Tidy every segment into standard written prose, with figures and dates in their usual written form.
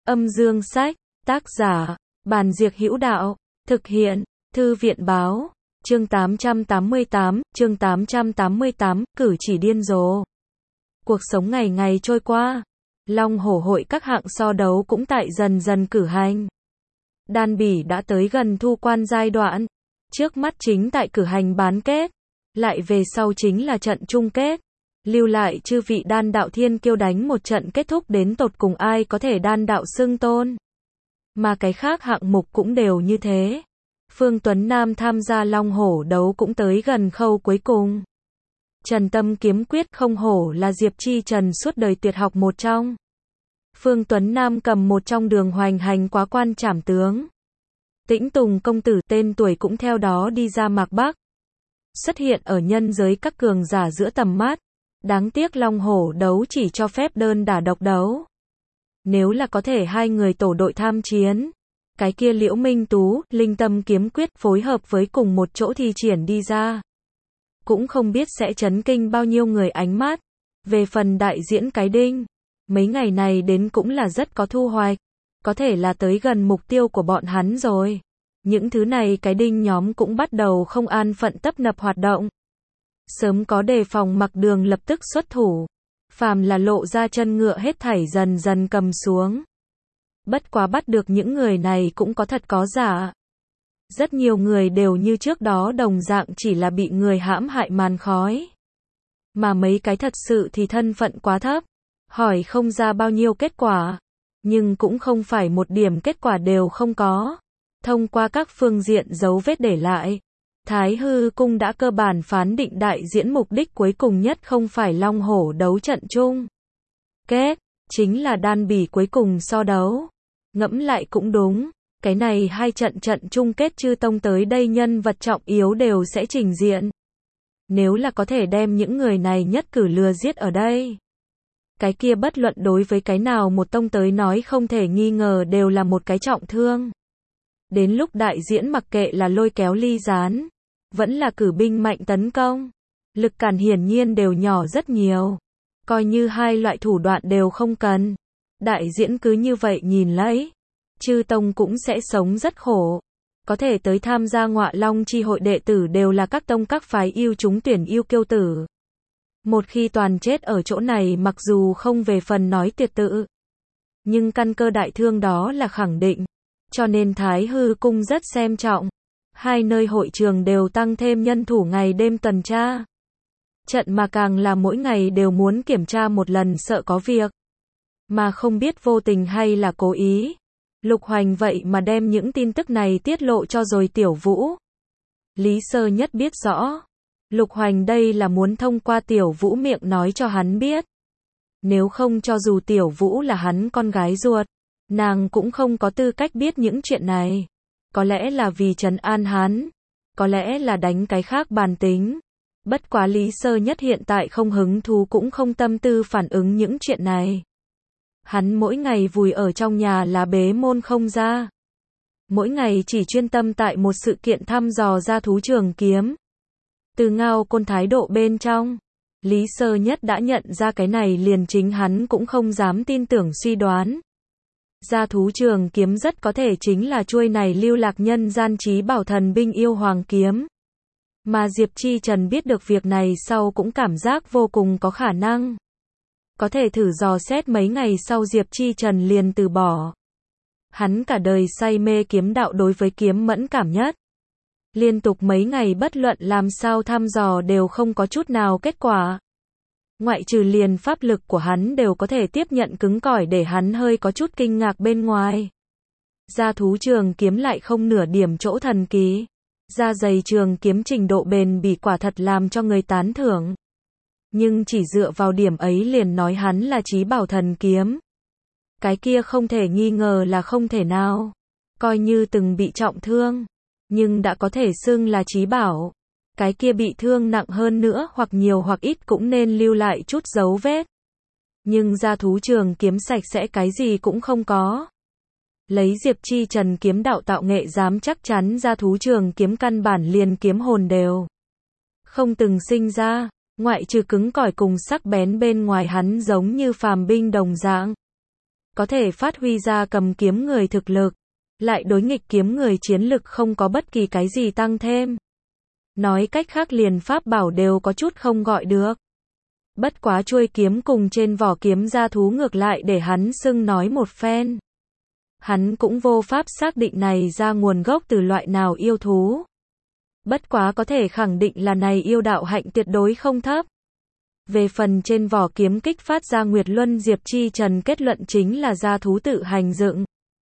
Âm dương sách, tác giả, Bàn Diệc Hữu Đạo, thực hiện, Thư viện báo, chương 888, cử chỉ điên rồ. Cuộc sống ngày ngày trôi qua, Long Hổ hội các hạng so đấu cũng tại dần dần cử hành. Đan bỉ đã tới gần thu quan giai đoạn, trước mắt chính tại cử hành bán kết, lại về sau chính là trận chung kết. Lưu lại chư vị đan đạo thiên kiêu đánh một trận kết thúc đến tột cùng ai có thể đan đạo xưng tôn. Mà cái khác hạng mục cũng đều như thế. Phương Tuấn Nam tham gia Long Hổ đấu cũng tới gần khâu cuối cùng. Trần Tâm kiếm quyết không hổ là Diệp Chi Trần suốt đời tuyệt học một trong. Phương Tuấn Nam cầm một trong đường hoành hành quá quan trảm tướng. Tĩnh Tùng công tử tên tuổi cũng theo đó đi ra mạc Bắc. Xuất hiện ở nhân giới các cường giả giữa tầm mắt. Đáng tiếc Long Hổ đấu chỉ cho phép đơn đả độc đấu. Nếu là có thể hai người tổ đội tham chiến, cái kia Liễu Minh Tú, Linh Tâm kiếm quyết phối hợp với cùng một chỗ thi triển đi ra. Cũng không biết sẽ chấn kinh bao nhiêu người ánh mắt. Về phần đại diễn cái đinh, mấy ngày này đến cũng là rất có thu hoạch. Có thể là tới gần mục tiêu của bọn hắn rồi. Những thứ này cái đinh nhóm cũng bắt đầu không an phận tấp nập hoạt động. Sớm có đề phòng Mặc Đường lập tức xuất thủ. Phàm là lộ ra chân ngựa hết thảy dần dần cầm xuống. Bất quá bắt được những người này cũng có thật có giả. Rất nhiều người đều như trước đó đồng dạng chỉ là bị người hãm hại màn khói. Mà mấy cái thật sự thì thân phận quá thấp. Hỏi không ra bao nhiêu kết quả. Nhưng cũng không phải một điểm kết quả đều không có. Thông qua các phương diện dấu vết để lại. Thái Hư Cung đã cơ bản phán định đại diễn mục đích cuối cùng nhất không phải Long Hổ đấu trận chung kết, chính là đan bỉ cuối cùng so đấu. Ngẫm lại cũng đúng, cái này hai trận chung kết chư tông tới đây nhân vật trọng yếu đều sẽ trình diện. Nếu là có thể đem những người này nhất cử lừa giết ở đây, cái kia bất luận đối với cái nào một tông tới nói không thể nghi ngờ đều là một cái trọng thương. Đến lúc đại diễn mặc kệ là lôi kéo ly gián, vẫn là cử binh mạnh tấn công, lực cản hiển nhiên đều nhỏ rất nhiều. Coi như hai loại thủ đoạn đều không cần. Đại diễn cứ như vậy nhìn lấy. Chư tông cũng sẽ sống rất khổ. Có thể tới tham gia Ngọa Long chi hội đệ tử đều là các tông các phái yêu chúng tuyển yêu kiêu tử. Một khi toàn chết ở chỗ này mặc dù không về phần nói tuyệt tự, nhưng căn cơ đại thương đó là khẳng định. Cho nên Thái Hư Cung rất xem trọng. Hai nơi hội trường đều tăng thêm nhân thủ ngày đêm tuần tra. Trận mà càng là mỗi ngày đều muốn kiểm tra một lần sợ có việc. Mà không biết vô tình hay là cố ý. Lục Hoành vậy mà đem những tin tức này tiết lộ cho rồi Tiểu Vũ. Lý Sơ Nhất biết rõ. Lục Hoành đây là muốn thông qua Tiểu Vũ miệng nói cho hắn biết. Nếu không cho dù Tiểu Vũ là hắn con gái ruột, nàng cũng không có tư cách biết những chuyện này. Có lẽ là vì trấn an hắn, có lẽ là đánh cái khác bàn tính. Bất quá Lý Sơ Nhất hiện tại không hứng thú cũng không tâm tư phản ứng những chuyện này. Hắn mỗi ngày vùi ở trong nhà là bế môn không ra. Mỗi ngày chỉ chuyên tâm tại một sự kiện thăm dò ra thú trường kiếm. Từ Ngao Côn thái độ bên trong, Lý Sơ Nhất đã nhận ra cái này liền chính hắn cũng không dám tin tưởng suy đoán. Gia thú trường kiếm rất có thể chính là chuôi này lưu lạc nhân gian trí bảo thần binh yêu hoàng kiếm. Mà Diệp Chi Trần biết được việc này sau cũng cảm giác vô cùng có khả năng. Có thể thử dò xét mấy ngày sau Diệp Chi Trần liền từ bỏ. Hắn cả đời say mê kiếm đạo đối với kiếm mẫn cảm nhất. Liên tục mấy ngày bất luận làm sao thăm dò đều không có chút nào kết quả. Ngoại trừ liền pháp lực của hắn đều có thể tiếp nhận cứng cỏi để hắn hơi có chút kinh ngạc bên ngoài. Gia thú trường kiếm lại không nửa điểm chỗ thần kỳ. Da dày trường kiếm trình độ bền bỉ quả thật làm cho người tán thưởng. Nhưng chỉ dựa vào điểm ấy liền nói hắn là chí bảo thần kiếm. Cái kia không thể nghi ngờ là không thể nào. Coi như từng bị trọng thương, nhưng đã có thể xưng là chí bảo. Cái kia bị thương nặng hơn nữa hoặc nhiều hoặc ít cũng nên lưu lại chút dấu vết. Nhưng gia thú trường kiếm sạch sẽ cái gì cũng không có. Lấy Diệp Chi Trần kiếm đạo tạo nghệ dám chắc chắn gia thú trường kiếm căn bản liền kiếm hồn đều không từng sinh ra, ngoại trừ cứng cỏi cùng sắc bén bên ngoài hắn giống như phàm binh đồng dạng. có thể phát huy ra cầm kiếm người thực lực, lại đối nghịch kiếm người chiến lực không có bất kỳ cái gì tăng thêm. Nói cách khác liền pháp bảo đều có chút không gọi được. Bất quá chuôi kiếm cùng trên vỏ kiếm gia thú ngược lại để hắn xưng nói một phen. Hắn cũng vô pháp xác định này ra nguồn gốc từ loại nào yêu thú. Bất quá có thể khẳng định là này yêu đạo hạnh tuyệt đối không thấp. Về phần trên vỏ kiếm kích phát ra Nguyệt Luân Diệp Chi Trần kết luận chính là gia thú tự hành dựng.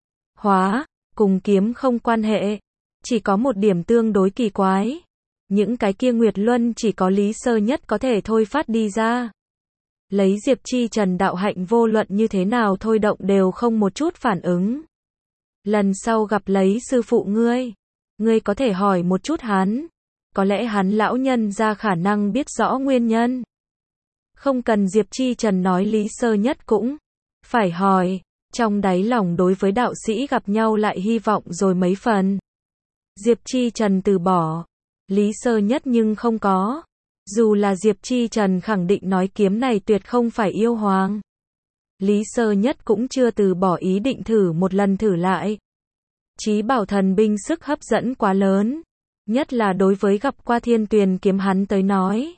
Hóa, cùng kiếm không quan hệ. Chỉ có một điểm tương đối kỳ quái. Những cái kia Nguyệt Luân chỉ có Lý Sơ Nhất có thể thôi phát đi ra. Lấy Diệp Chi Trần đạo hạnh vô luận như thế nào thôi động đều không một chút phản ứng. Lần sau gặp lấy sư phụ ngươi có thể hỏi một chút hắn. Có lẽ hắn lão nhân ra khả năng biết rõ nguyên nhân. Không cần Diệp Chi Trần nói Lý Sơ Nhất cũng phải hỏi, trong đáy lòng đối với đạo sĩ gặp nhau lại hy vọng rồi mấy phần. Diệp Chi Trần từ bỏ, Lý Sơ Nhất nhưng không có. Dù là Diệp Chi Trần khẳng định nói kiếm này tuyệt không phải yêu hoàng. Lý Sơ Nhất cũng chưa từ bỏ ý định thử một lần thử lại. Chí bảo thần binh sức hấp dẫn quá lớn, nhất là đối với gặp qua Thiên Tuyền kiếm hắn tới nói.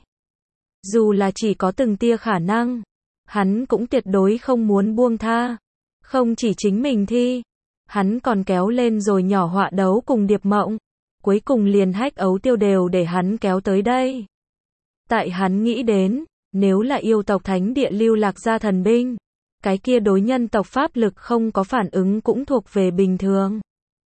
Dù là chỉ có từng tia khả năng, hắn cũng tuyệt đối không muốn buông tha. Không chỉ chính mình thi, hắn còn kéo lên rồi nhỏ Họa Đấu cùng Điệp Mộng, cuối cùng liền Hách Ấu Tiêu đều để hắn kéo tới đây. Tại hắn nghĩ đến, nếu là yêu tộc thánh địa lưu lạc ra thần binh, cái kia đối nhân tộc pháp lực không có phản ứng cũng thuộc về bình thường.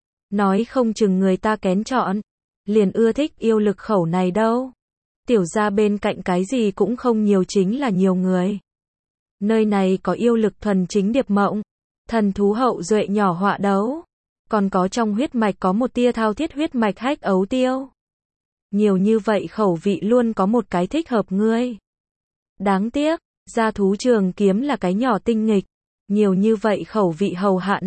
Nói không chừng người ta kén chọn, liền ưa thích yêu lực khẩu này đâu. Tiểu gia bên cạnh cái gì cũng không nhiều chính là nhiều người. Nơi này có yêu lực thuần chính Điệp Mộng, thần thú hậu duệ nhỏ Họa Đấu, còn có trong huyết mạch có một tia thao thiết huyết mạch Hách Ấu Tiêu. Nhiều như vậy khẩu vị luôn có một cái thích hợp ngươi. Đáng tiếc, gia thú trường kiếm là cái nhỏ tinh nghịch, nhiều như vậy khẩu vị hầu hạ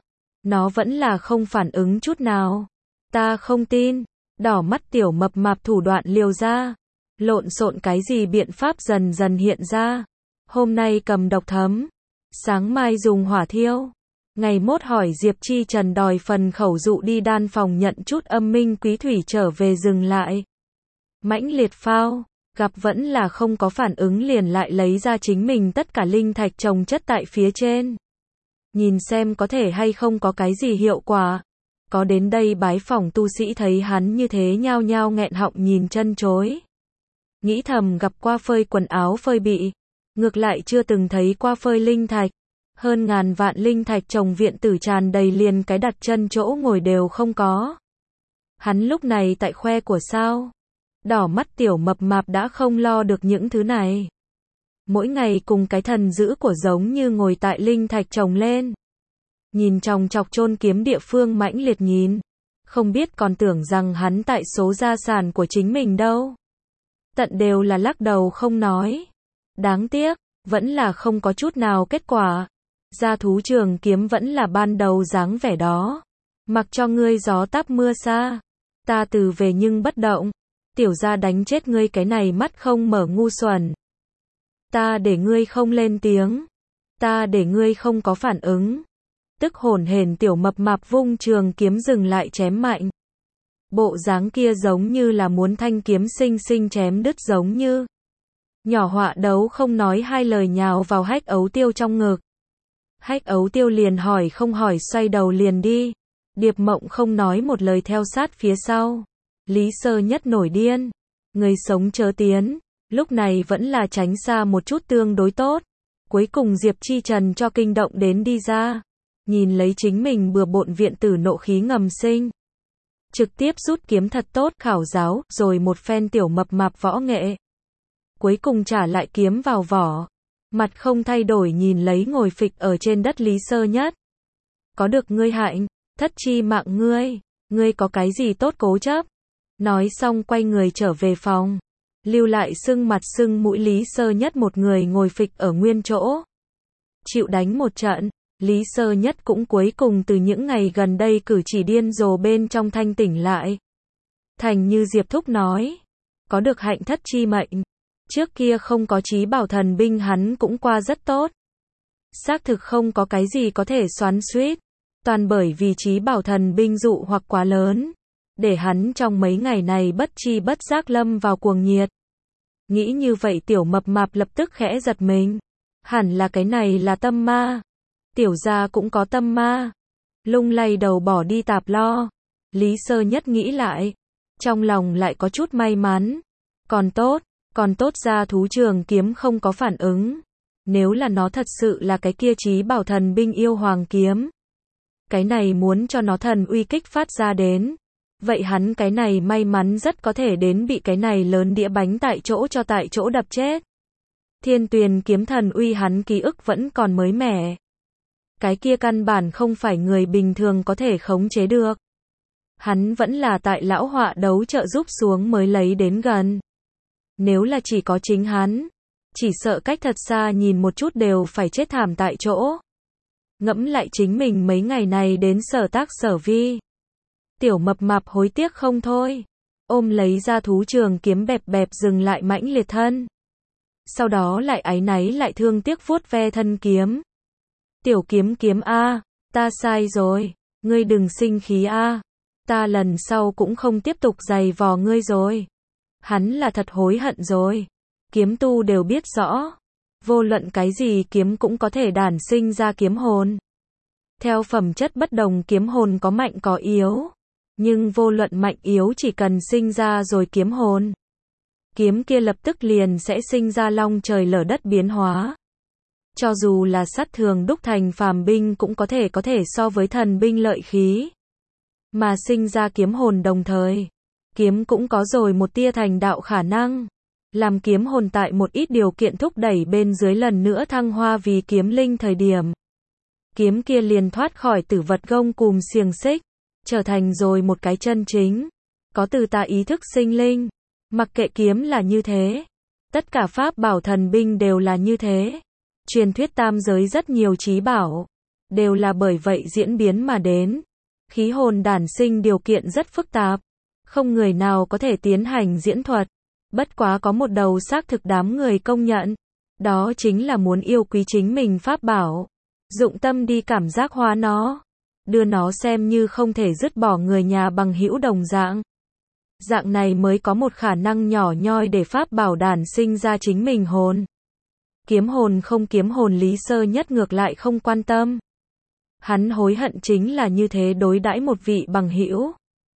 nó vẫn là không phản ứng chút nào. Ta không tin. Đỏ mắt tiểu mập mạp thủ đoạn liều ra, lộn xộn cái gì biện pháp dần dần hiện ra. Hôm nay cầm độc thấm, sáng mai dùng hỏa thiêu. Ngày mốt hỏi Diệp Chi Trần đòi phần khẩu dụ đi đan phòng nhận chút âm minh quý thủy trở về dừng lại. Mãnh liệt phao, gặp vẫn là không có phản ứng liền lại lấy ra chính mình tất cả linh thạch trồng chất tại phía trên. Nhìn xem có thể hay không có cái gì hiệu quả. Có đến đây bái phỏng tu sĩ thấy hắn như thế nhao nhao nghẹn họng nhìn chân chối. Nghĩ thầm gặp qua phơi quần áo phơi bị, ngược lại chưa từng thấy qua phơi linh thạch. Hơn ngàn vạn linh thạch trồng viện tử tràn đầy liền cái đặt chân chỗ ngồi đều không có. Hắn lúc này tại khoe của sao. Đỏ mắt tiểu mập mạp đã không lo được những thứ này. Mỗi ngày cùng cái thần dữ của giống như ngồi tại linh thạch trồng lên. Nhìn chòng chọc chôn kiếm địa phương mãnh liệt nhìn. Không biết còn tưởng rằng hắn tại số gia sản của chính mình đâu. Tận đều là lắc đầu không nói. Đáng tiếc, vẫn là không có chút nào kết quả. Gia thú trường kiếm vẫn là ban đầu dáng vẻ đó. Mặc cho ngươi gió táp mưa xa. Ta từ về nhưng bất động. Tiểu gia đánh chết ngươi cái này mắt không mở ngu xuẩn. Ta để ngươi không lên tiếng. Ta để ngươi không có phản ứng. Tức hổn hển tiểu mập mạp vung trường kiếm dừng lại chém mạnh. Bộ dáng kia giống như là muốn thanh kiếm xinh xinh chém đứt giống như. Nhỏ Họa Đấu không nói hai lời nhào vào Hách Ấu Tiêu trong ngực. Hách Ấu Tiêu liền hỏi không hỏi xoay đầu liền đi. Điệp Mộng không nói một lời theo sát phía sau. Lý Sơ Nhất nổi điên. Người sống chớ tiến. Lúc này vẫn là tránh xa một chút tương đối tốt. Cuối cùng Diệp Chi Trần cho kinh động đến đi ra. Nhìn lấy chính mình bừa bộn viện tử nộ khí ngầm sinh. Trực tiếp rút kiếm thật tốt khảo giáo, rồi một phen tiểu mập mạp võ nghệ. Cuối cùng trả lại kiếm vào vỏ. Mặt không thay đổi nhìn lấy ngồi phịch ở trên đất Lý Sơ Nhất. Có được ngươi hạnh, thất chi mạng ngươi có cái gì tốt cố chấp. Nói xong quay người trở về phòng. Lưu lại sưng mặt sưng mũi Lý Sơ Nhất một người ngồi phịch ở nguyên chỗ. Chịu đánh một trận. Lý Sơ Nhất cũng cuối cùng từ những ngày gần đây cử chỉ điên rồ bên trong thanh tỉnh lại. Thành như Diệp Thúc nói, có được hạnh thất chi mệnh. Trước kia không có chí bảo thần binh hắn cũng qua rất tốt. Xác thực không có cái gì có thể xoắn xuýt, toàn bởi vì Chí Bảo Thần binh dụ hoặc quá lớn, để hắn trong mấy ngày này bất chi bất giác lâm vào cuồng nhiệt. Nghĩ như vậy Tiểu Mập Mạp lập tức khẽ giật mình. Hẳn là cái này là tâm ma. Tiểu gia cũng có tâm ma. Lung lay đầu bỏ đi tạp lo. Lý Sơ Nhất nghĩ lại, trong lòng lại có chút may mắn. Còn tốt ra thú trường kiếm không có phản ứng. Nếu là nó thật sự là cái kia Chí Bảo Thần binh yêu hoàng kiếm, cái này muốn cho nó thần uy kích phát ra đến, vậy hắn cái này may mắn rất có thể đến bị cái này lớn đĩa bánh tại chỗ đập chết. Thiên Tuyền kiếm thần uy hắn ký ức vẫn còn mới mẻ. Cái kia căn bản không phải người bình thường có thể khống chế được. Hắn vẫn là tại lão họa đấu trợ giúp xuống mới lấy đến gần. Nếu là chỉ có chính hắn, chỉ sợ cách thật xa nhìn một chút đều phải chết thảm tại chỗ. Ngẫm lại chính mình mấy ngày này đến sở tác sở vi. Tiểu Mập Mạp hối tiếc không thôi. Ôm lấy ra thú trường kiếm bẹp bẹp dừng lại mãnh liệt thân. Sau đó lại áy náy lại thương tiếc vuốt ve thân kiếm. Tiểu kiếm kiếm a, ta sai rồi, ngươi đừng sinh khí a, ta lần sau cũng không tiếp tục giày vò ngươi rồi. Hắn là thật hối hận rồi. Kiếm tu đều biết rõ, vô luận cái gì kiếm cũng có thể đản sinh ra kiếm hồn. Theo phẩm chất bất đồng kiếm hồn có mạnh có yếu, nhưng vô luận mạnh yếu chỉ cần sinh ra rồi kiếm hồn, kiếm kia lập tức liền sẽ sinh ra long trời lở đất biến hóa. Cho dù là sắt thường đúc thành phàm binh cũng có thể so với thần binh lợi khí. Mà sinh ra kiếm hồn đồng thời, kiếm cũng có rồi một tia thành đạo khả năng. Làm kiếm hồn tại một ít điều kiện thúc đẩy bên dưới lần nữa thăng hoa vì kiếm linh thời điểm, kiếm kia liền thoát khỏi tử vật gông cùm xiềng xích, trở thành rồi một cái chân chính, có từ ta ý thức sinh linh. Mặc kệ kiếm là như thế, tất cả pháp bảo thần binh đều là như thế. Truyền thuyết tam giới rất nhiều chí bảo, đều là bởi vậy diễn biến mà đến. Khí hồn đản sinh điều kiện rất phức tạp, không người nào có thể tiến hành diễn thuật. Bất quá có một đầu xác thực đám người công nhận, đó chính là muốn yêu quý chính mình pháp bảo, dụng tâm đi cảm giác hóa nó, đưa nó xem như không thể dứt bỏ người nhà bằng hữu đồng dạng. Dạng này mới có một khả năng nhỏ nhoi để pháp bảo đản sinh ra chính mình hồn. Kiếm hồn không kiếm hồn Lý Sơ Nhất ngược lại không quan tâm. Hắn hối hận chính là như thế đối đãi một vị bằng hữu.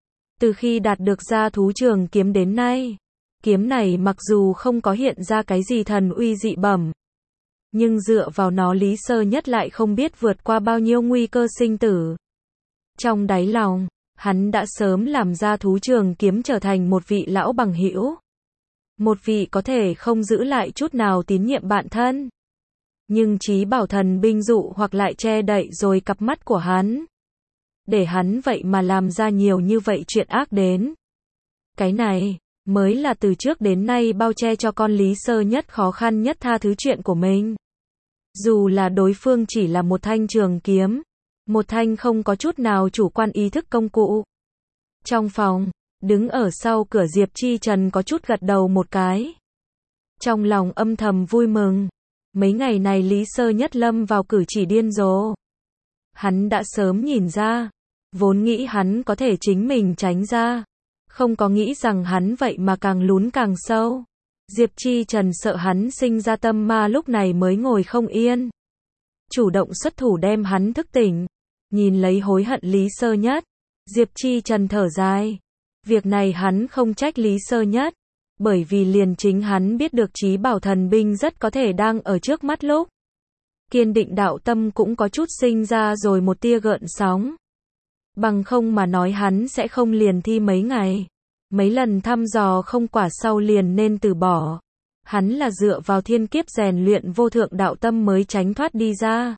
Từ khi đạt được ra thú trường kiếm đến nay, kiếm này mặc dù không có hiện ra cái gì thần uy dị bẩm, nhưng dựa vào nó Lý Sơ Nhất lại không biết vượt qua bao nhiêu nguy cơ sinh tử. Trong đáy lòng, hắn đã sớm làm ra thú trường kiếm trở thành một vị lão bằng hữu. Một vị có thể không giữ lại chút nào tín nhiệm bạn thân. Nhưng Chí Bảo Thần binh dụ hoặc lại che đậy rồi cặp mắt của hắn. Để hắn vậy mà làm ra nhiều như vậy chuyện ác đến. Cái này mới là từ trước đến nay bao che cho con Lý Sơ Nhất khó khăn nhất tha thứ chuyện của mình. Dù là đối phương chỉ là một thanh trường kiếm, một thanh không có chút nào chủ quan ý thức công cụ. Trong phòng, đứng ở sau cửa Diệp Chi Trần có chút gật đầu một cái. Trong lòng âm thầm vui mừng. Mấy ngày này Lý Sơ Nhất lâm vào cử chỉ điên rồ. Hắn đã sớm nhìn ra, vốn nghĩ hắn có thể chính mình tránh ra. Không có nghĩ rằng hắn vậy mà càng lún càng sâu. Diệp Chi Trần sợ hắn sinh ra tâm ma lúc này mới ngồi không yên. Chủ động xuất thủ đem hắn thức tỉnh. Nhìn lấy hối hận Lý Sơ Nhất, Diệp Chi Trần thở dài. Việc này hắn không trách Lý Sơ Nhất, bởi vì liền chính hắn biết được Chí Bảo Thần binh rất có thể đang ở trước mắt lúc. Kiên định đạo tâm cũng có chút sinh ra rồi một tia gợn sóng. Bằng không mà nói hắn sẽ không liền thi mấy ngày. Mấy lần thăm dò không quả sau liền nên từ bỏ. Hắn là dựa vào thiên kiếp rèn luyện vô thượng đạo tâm mới tránh thoát đi ra.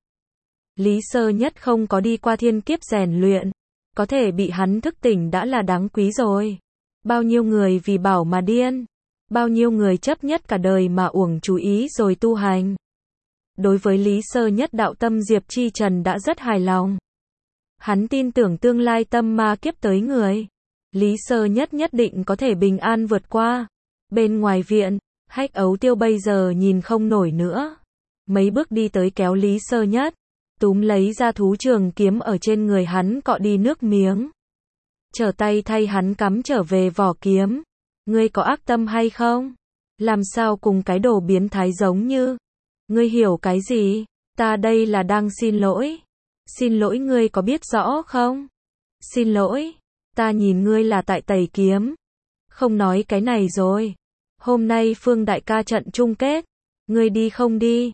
Lý Sơ Nhất không có đi qua thiên kiếp rèn luyện, có thể bị hắn thức tỉnh đã là đáng quý rồi. Bao nhiêu người vì bảo mà điên, bao nhiêu người chấp nhất cả đời mà uổng chú ý rồi tu hành. Đối với Lý Sơ Nhất đạo tâm Diệp Chi Trần đã rất hài lòng. Hắn tin tưởng tương lai tâm ma kiếp tới người, Lý Sơ Nhất nhất định có thể bình an vượt qua. Bên ngoài viện, Hách Ấu Tiêu bây giờ nhìn không nổi nữa. mấy bước đi tới kéo Lý Sơ Nhất, túm lấy ra thú trường kiếm ở trên người hắn cọ đi nước miếng. Trở tay thay hắn cắm trở về vỏ kiếm. Ngươi có ác tâm hay không? Làm sao cùng cái đồ biến thái giống như? Ngươi hiểu cái gì? Ta đây là đang xin lỗi. Xin lỗi ngươi có biết rõ không? Xin lỗi. Ta nhìn ngươi là tại tẩy kiếm. Không nói cái này rồi. Hôm nay Phương đại ca trận chung kết. Ngươi đi không đi?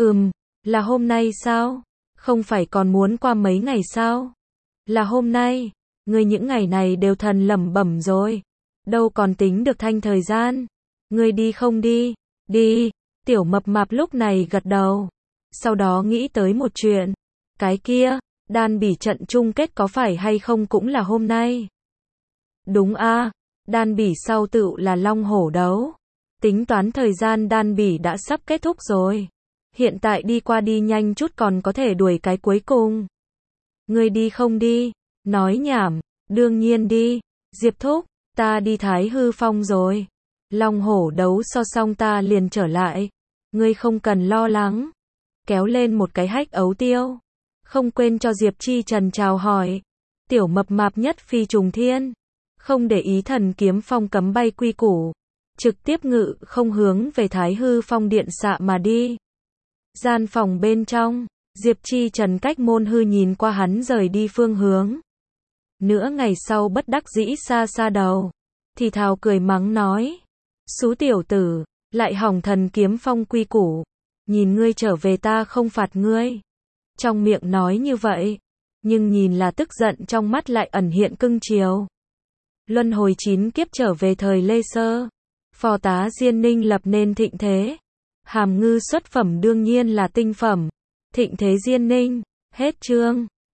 Là hôm nay sao? Không phải còn muốn qua mấy ngày sao? Là hôm nay. Ngươi những ngày này đều thần lẩm bẩm rồi. Đâu còn tính được thanh thời gian. Ngươi đi không đi? Đi. Tiểu Mập Mạp lúc này gật đầu. Sau đó nghĩ tới một chuyện. Cái kia, đan bỉ trận chung kết có phải hay không cũng là hôm nay? Đúng a, đan bỉ sau tựu là long hổ đấu. Tính toán thời gian đan bỉ đã sắp kết thúc rồi. Hiện tại đi qua đi nhanh chút còn có thể đuổi cái cuối cùng. Ngươi đi không đi? Nói nhảm, đương nhiên đi. Diệp thúc, ta đi Thái Hư Phong rồi. Long hổ đấu so xong ta liền trở lại. Ngươi không cần lo lắng. Kéo lên một cái hách ấu tiêu. Không quên cho Diệp Chi Trần chào hỏi. Tiểu Mập Mạp nhất phi trùng thiên. Không để ý thần kiếm phong cấm bay quy củ. Trực tiếp ngự không hướng về Thái Hư Phong điện xạ mà đi. Gian phòng bên trong, Diệp Chi Trần cách môn hư nhìn qua hắn rời đi phương hướng. Nửa ngày sau bất đắc dĩ xa xa đầu. Thì thào cười mắng nói. Xú tiểu tử, lại hỏng thần kiếm phong quy củ. Nhìn ngươi trở về ta không phạt ngươi. Trong miệng nói như vậy, nhưng nhìn là tức giận trong mắt lại ẩn hiện cưng chiều. Luân hồi 9 kiếp trở về thời Lê Sơ. Phò tá Diên Ninh lập nên thịnh thế. Hàm ngư xuất phẩm đương nhiên là tinh phẩm. Thịnh thế Diên Ninh, hết chương.